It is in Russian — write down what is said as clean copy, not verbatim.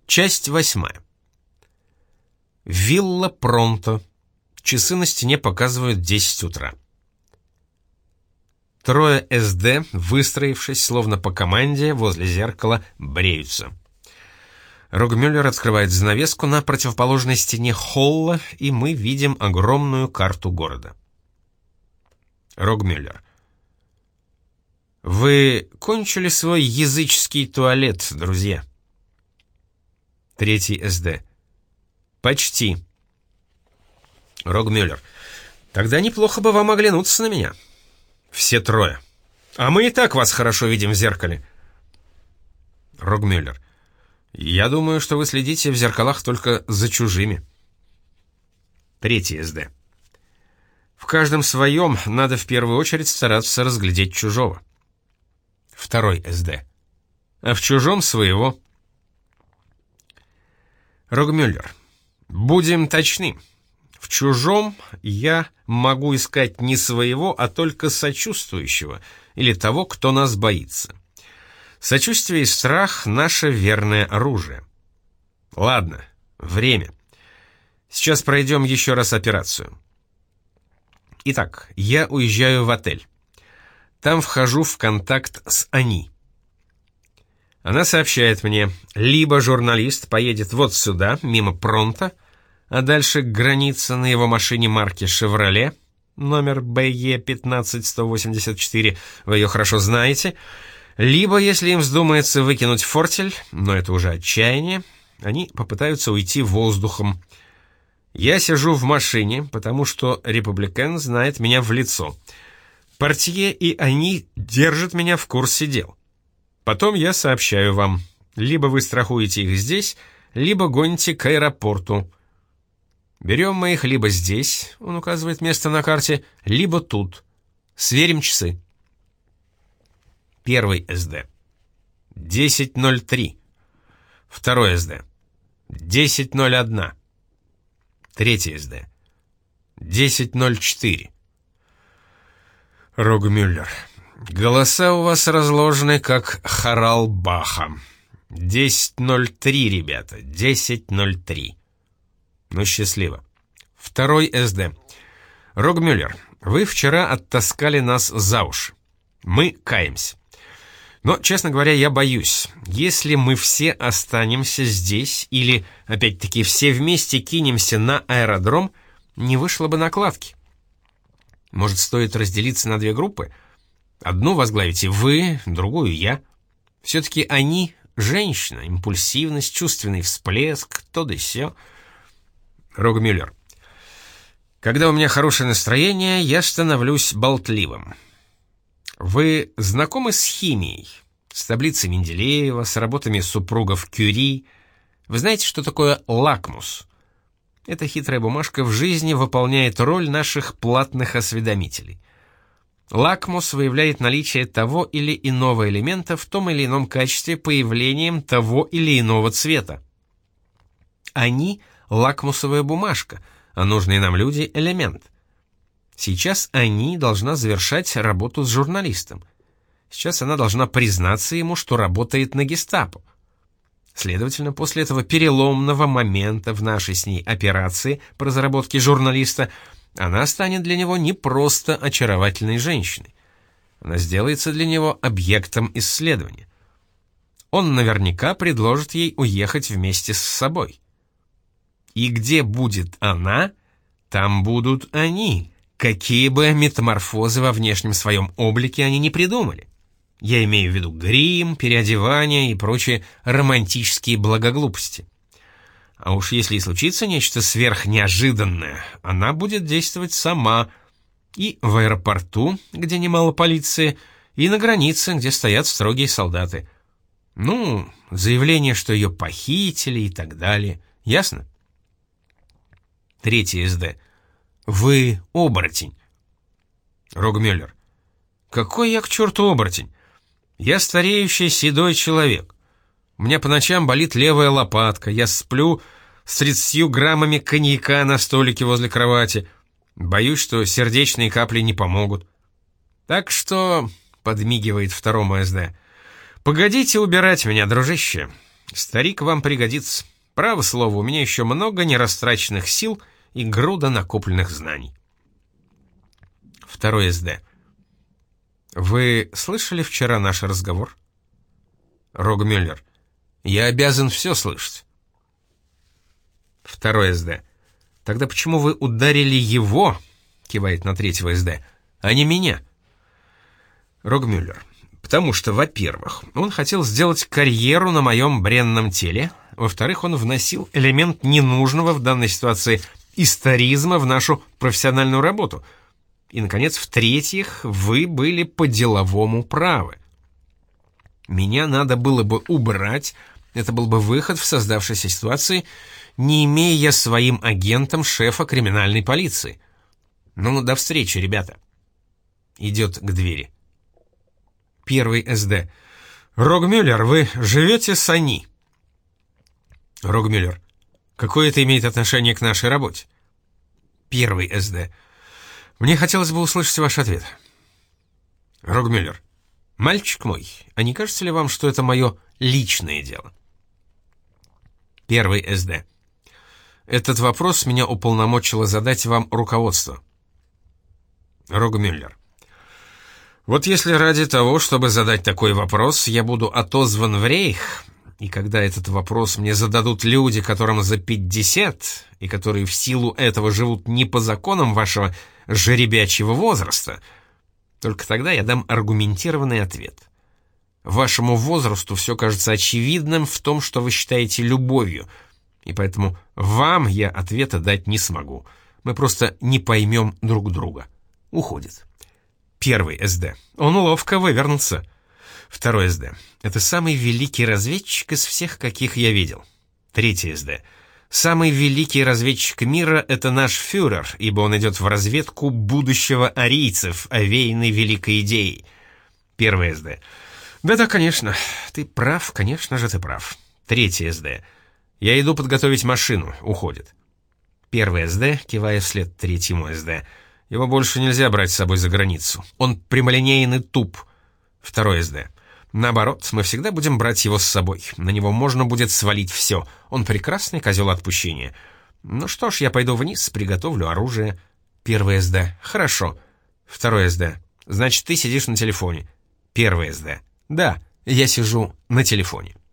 Часть 8. Вилла Пронто. Часы на стене показывают 10 утра. Трое СД, выстроившись, словно по команде, возле зеркала, бреются. Рогмюллер открывает занавеску на противоположной стене холла, и мы видим огромную карту города. Рогмюллер. Вы кончили свой языческий туалет, друзья? Третий СД. Почти. Рогмюллер. Тогда неплохо бы вам оглянуться на меня. Все трое. А мы и так вас хорошо видим в зеркале. Рогмюллер. Я думаю, что вы следите в зеркалах только за чужими. Третий СД. В каждом своем надо в первую очередь стараться разглядеть чужого. Второй СД. А в чужом своего. Рогмюллер. Будем точны. В чужом я могу искать не своего, а только сочувствующего, или того, кто нас боится. Сочувствие и страх — наше верное оружие. Ладно, время. Сейчас пройдем еще раз операцию. Итак, я уезжаю в отель. Там вхожу в контакт с Ани. Она сообщает мне, либо журналист поедет вот сюда, мимо Пронто, а дальше к границе на его машине марки «Шевроле», номер BE15184, вы ее хорошо знаете, либо, если им вздумается выкинуть фортель, но это уже отчаяние, они попытаются уйти воздухом. Я сижу в машине, потому что републикан знает меня в лицо. Портье и они держат меня в курсе дел. Потом я сообщаю вам, либо вы страхуете их здесь, либо гоните к аэропорту. Берем мы их либо здесь, он указывает место на карте, либо тут. Сверим часы. Первый СД. 10:03. Второй СД. 10:01. Третий СД. 10:04. Рогмюллер. Голоса у вас разложены, как хорал Баха. 10:03, ребята, 10:03. Ну, счастливо. Второй СД. Рогмюллер, вы вчера оттаскали нас за уши. Мы каемся. Но, честно говоря, я боюсь. Если мы все останемся здесь или, опять-таки, все вместе кинемся на аэродром, не вышло бы накладки. Может, стоит разделиться на две группы? Одну возглавите вы, другую я. Все-таки они — женщина, импульсивность, чувственный всплеск, то да сё. Рогмюллер. Когда у меня хорошее настроение, я становлюсь болтливым. Вы знакомы с химией? С таблицей Менделеева, с работами супругов Кюри? Вы знаете, что такое лакмус? Эта хитрая бумажка в жизни выполняет роль наших платных осведомителей. Лакмус выявляет наличие того или иного элемента в том или ином качестве появлением того или иного цвета. Они — лакмусовая бумажка, а нужные нам люди — элемент. Сейчас Ани должна завершать работу с журналистом. Сейчас она должна признаться ему, что работает на гестапо. Следовательно, после этого переломного момента в нашей с ней операции по разработке журналиста она станет для него не просто очаровательной женщиной. Она сделается для него объектом исследования. Он наверняка предложит ей уехать вместе с собой. И где будет она, там будут они, какие бы метаморфозы во внешнем своем облике они ни придумали. Я имею в виду грим, переодевание и прочие романтические благоглупости. А уж если и случится нечто сверхнеожиданное, она будет действовать сама и в аэропорту, где немало полиции, и на границе, где стоят строгие солдаты. Ну, заявление, что ее похитили и так далее. Ясно? Третий СД. Вы оборотень. Рогмюллер. Какой я к черту оборотень? Я стареющий седой человек. У меня по ночам болит левая лопатка, я сплю с 30 граммами коньяка на столике возле кровати. Боюсь, что сердечные капли не помогут. Так что, подмигивает второму СД, погодите убирать меня, дружище. Старик вам пригодится. Право слово, у меня еще много нерастраченных сил и груда накопленных знаний. 2 СД. Вы слышали вчера наш разговор? Рогмюллер. Я обязан все слышать. 2 СД. Тогда почему вы ударили его, кивает на 3 СД, а не меня? Рогмюллер. Потому что, во-первых, он хотел сделать карьеру на моем бренном теле, во-вторых, он вносил элемент ненужного в данной ситуации историзма в нашу профессиональную работу, и, наконец, в-третьих, вы были по-деловому правы. Меня надо было бы убрать, это был бы выход в создавшейся ситуации, не имея я своим агентом шефа криминальной полиции. Ну, до встречи, ребята. Идет к двери. 1 СД. Рогмюллер, вы живете с Ани? Рогмюллер. Какое это имеет отношение к нашей работе? 1 СД. Мне хотелось бы услышать ваш ответ. Рогмюллер. Мальчик мой, а не кажется ли вам, что это мое личное дело? 1 СД. Этот вопрос меня уполномочило задать вам руководство. Рогмюллер. Вот если ради того, чтобы задать такой вопрос, я буду отозван в рейх, и когда этот вопрос мне зададут люди, которым за 50, и которые в силу этого живут не по законам вашего жеребячьего возраста, только тогда я дам аргументированный ответ. Вашему возрасту все кажется очевидным в том, что вы считаете любовью, и поэтому вам я ответа дать не смогу. Мы просто не поймем друг друга. Уходит. 1 СД. Он ловко вывернулся. 2 СД. Это самый великий разведчик из всех, каких я видел. 3 СД. Самый великий разведчик мира — это наш фюрер, ибо он идет в разведку будущего арийцев, овеянной великой идеей. 1 СД. Да-да, конечно. Ты прав, конечно же ты прав. 3 СД. Я иду подготовить машину. Уходит. 1 СД, кивая вслед 3 СД. Его больше нельзя брать с собой за границу. Он прямолинейный туп. 2 СД. Наоборот, мы всегда будем брать его с собой. На него можно будет свалить все. Он прекрасный козел отпущения. Ну что ж, я пойду вниз, приготовлю оружие. 1 СД. Хорошо. 2 СД. Значит, ты сидишь на телефоне. 1 СД. Да, я сижу на телефоне.